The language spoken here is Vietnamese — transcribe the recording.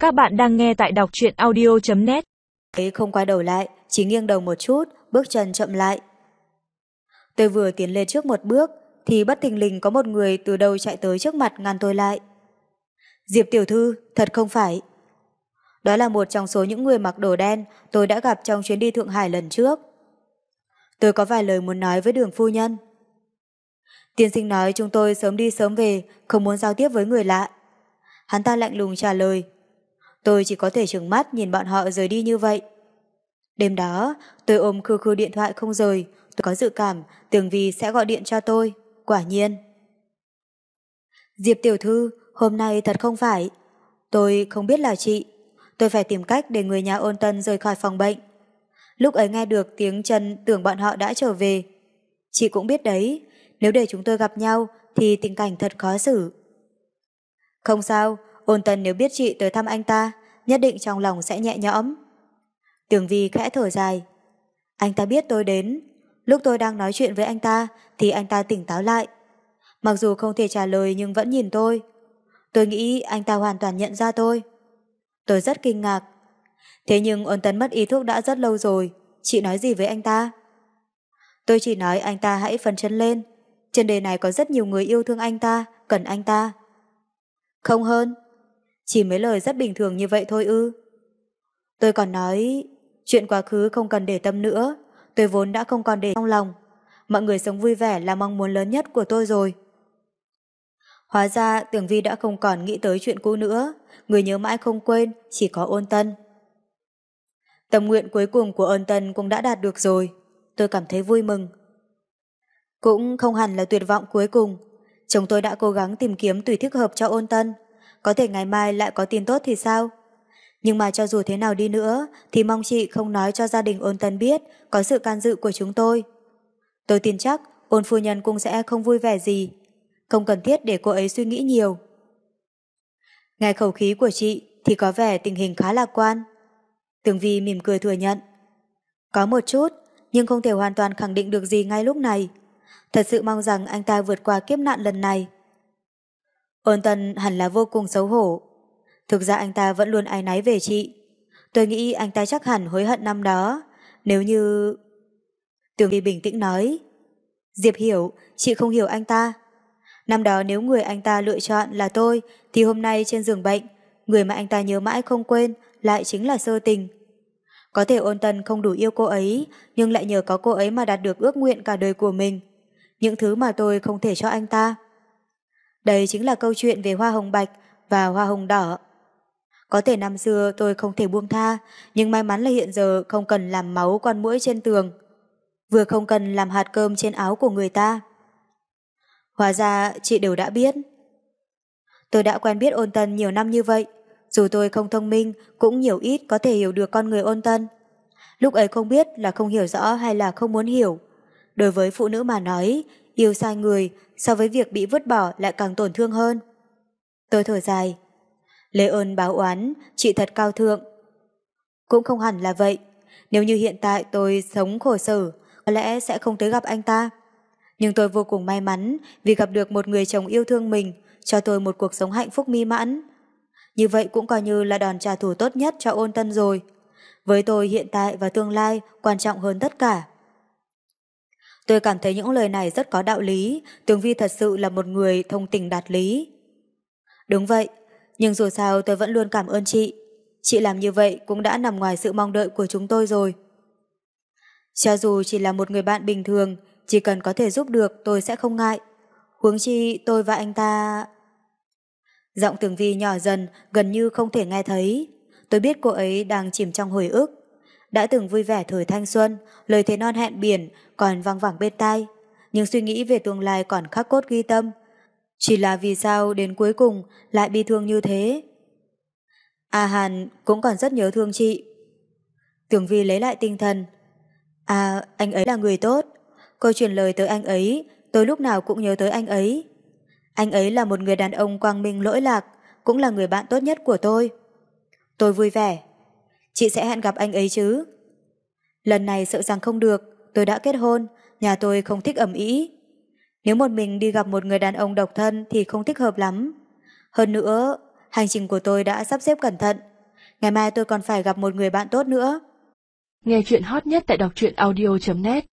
Các bạn đang nghe tại đọc truyện audio.net. Ấy không quay đầu lại, chỉ nghiêng đầu một chút, bước chân chậm lại. Tôi vừa tiến lên trước một bước, thì bất thình lình có một người từ đâu chạy tới trước mặt ngăn tôi lại. Diệp tiểu thư, thật không phải. Đó là một trong số những người mặc đồ đen tôi đã gặp trong chuyến đi Thượng Hải lần trước. Tôi có vài lời muốn nói với Đường phu nhân. Tiên sinh nói chúng tôi sớm đi sớm về, không muốn giao tiếp với người lạ. Hắn ta lạnh lùng trả lời. Tôi chỉ có thể trừng mắt nhìn bọn họ rời đi như vậy. Đêm đó, tôi ôm khư khư điện thoại không rời, tôi có dự cảm Tường Vi sẽ gọi điện cho tôi. Quả nhiên. Diệp tiểu thư, hôm nay thật không phải. Tôi không biết là chị. Tôi phải tìm cách để người nhà Ôn Tân rời khỏi phòng bệnh. Lúc ấy nghe được tiếng chân tưởng bọn họ đã trở về. Chị cũng biết đấy, nếu để chúng tôi gặp nhau thì tình cảnh thật khó xử. Không sao, Ôn Tân nếu biết chị tới thăm anh ta, nhất định trong lòng sẽ nhẹ nhõm. Tường Vi khẽ thở dài. Anh ta biết tôi đến. Lúc tôi đang nói chuyện với anh ta thì anh ta tỉnh táo lại. Mặc dù không thể trả lời nhưng vẫn nhìn tôi. Tôi nghĩ anh ta hoàn toàn nhận ra tôi. Tôi rất kinh ngạc. Thế nhưng Ôn Tân mất ý thức đã rất lâu rồi. Chị nói gì với anh ta? Tôi chỉ nói anh ta hãy phấn chấn lên. Trên đời này có rất nhiều người yêu thương anh ta, cần anh ta. Không hơn. Chỉ mấy lời rất bình thường như vậy thôi ư? Tôi còn nói chuyện quá khứ không cần để tâm nữa. Tôi vốn đã không còn để trong lòng. Mọi người sống vui vẻ là mong muốn lớn nhất của tôi rồi. Hóa ra Tường Vi đã không còn nghĩ tới chuyện cũ nữa. Người nhớ mãi không quên chỉ có Ôn Tân. Tâm nguyện cuối cùng của Ôn Tân cũng đã đạt được rồi. Tôi cảm thấy vui mừng. Cũng không hẳn là tuyệt vọng cuối cùng. Chồng tôi đã cố gắng tìm kiếm tùy thích hợp cho Ôn Tân. Có thể ngày mai lại có tin tốt thì sao? Nhưng mà cho dù thế nào đi nữa thì mong chị không nói cho gia đình Ôn Tân biết có sự can dự của chúng tôi. Tôi tin chắc Ôn phu nhân cũng sẽ không vui vẻ gì. Không cần thiết để cô ấy suy nghĩ nhiều. Nghe khẩu khí của chị thì có vẻ tình hình khá lạc quan. Tường Vi mỉm cười thừa nhận. Có một chút, nhưng không thể hoàn toàn khẳng định được gì ngay lúc này. Thật sự mong rằng anh ta vượt qua kiếp nạn lần này. Ôn Tân hẳn là vô cùng xấu hổ. Thực ra anh ta vẫn luôn áy náy về chị. Tôi nghĩ anh ta chắc hẳn hối hận năm đó. Nếu như... Tường Vi bình tĩnh nói. Diệp hiểu, chị không hiểu anh ta. Năm đó nếu người anh ta lựa chọn là tôi thì hôm nay trên giường bệnh, người mà anh ta nhớ mãi không quên lại chính là Sơ Tình. Có thể Ôn Tân không đủ yêu cô ấy, nhưng lại nhờ có cô ấy mà đạt được ước nguyện cả đời của mình. Những thứ mà tôi không thể cho anh ta. Đây chính là câu chuyện về hoa hồng bạch và hoa hồng đỏ. Có thể năm xưa tôi không thể buông tha, nhưng may mắn là hiện giờ không cần làm máu con muỗi trên tường, vừa không cần làm hạt cơm trên áo của người ta. Hóa ra chị đều đã biết. Tôi đã quen biết Ôn Tân nhiều năm như vậy, dù tôi không thông minh cũng nhiều ít có thể hiểu được con người Ôn Tân. Lúc ấy không biết là không hiểu rõ hay là không muốn hiểu. Đối với phụ nữ mà nói, yêu sai người so với việc bị vứt bỏ lại càng tổn thương hơn. Tôi thở dài. Lê ơn báo oán, chị thật cao thượng. Cũng không hẳn là vậy. Nếu như hiện tại tôi sống khổ sở, có lẽ sẽ không tới gặp anh ta. Nhưng tôi vô cùng may mắn vì gặp được một người chồng yêu thương mình, cho tôi một cuộc sống hạnh phúc mỹ mãn. Như vậy cũng coi như là đòn trả thù tốt nhất cho Ôn Tân rồi. Với tôi hiện tại và tương lai quan trọng hơn tất cả. Tôi cảm thấy những lời này rất có đạo lý. Tường Vi thật sự là một người thông tình đạt lý. Đúng vậy, nhưng dù sao tôi vẫn luôn cảm ơn chị. Chị làm như vậy cũng đã nằm ngoài sự mong đợi của chúng tôi rồi. Cho dù chỉ là một người bạn bình thường, chỉ cần có thể giúp được tôi sẽ không ngại. Huống chi tôi và anh ta... Giọng Tường Vi nhỏ dần, gần như không thể nghe thấy. Tôi biết cô ấy đang chìm trong hồi ức. Đã từng vui vẻ thời thanh xuân, lời thề non hẹn biển còn vang vẳng bên tai, nhưng suy nghĩ về tương lai còn khắc cốt ghi tâm. Chỉ là vì sao đến cuối cùng lại bi thương như thế? A Hàn cũng còn rất nhớ thương chị. Tường Vi lấy lại tinh thần. À, anh ấy là người tốt. Cô truyền lời tới anh ấy, tôi lúc nào cũng nhớ tới anh ấy. Anh ấy là một người đàn ông quang minh lỗi lạc, cũng là người bạn tốt nhất của tôi. Tôi vui vẻ. Chị sẽ hẹn gặp anh ấy chứ? Lần này sợ rằng không được, tôi đã kết hôn, nhà tôi không thích ầm ĩ. Nếu một mình đi gặp một người đàn ông độc thân thì không thích hợp lắm. Hơn nữa, hành trình của tôi đã sắp xếp cẩn thận, Ngày mai tôi còn phải gặp một người bạn tốt nữa. Nghe chuyện hot nhất tại đọc truyện audio.net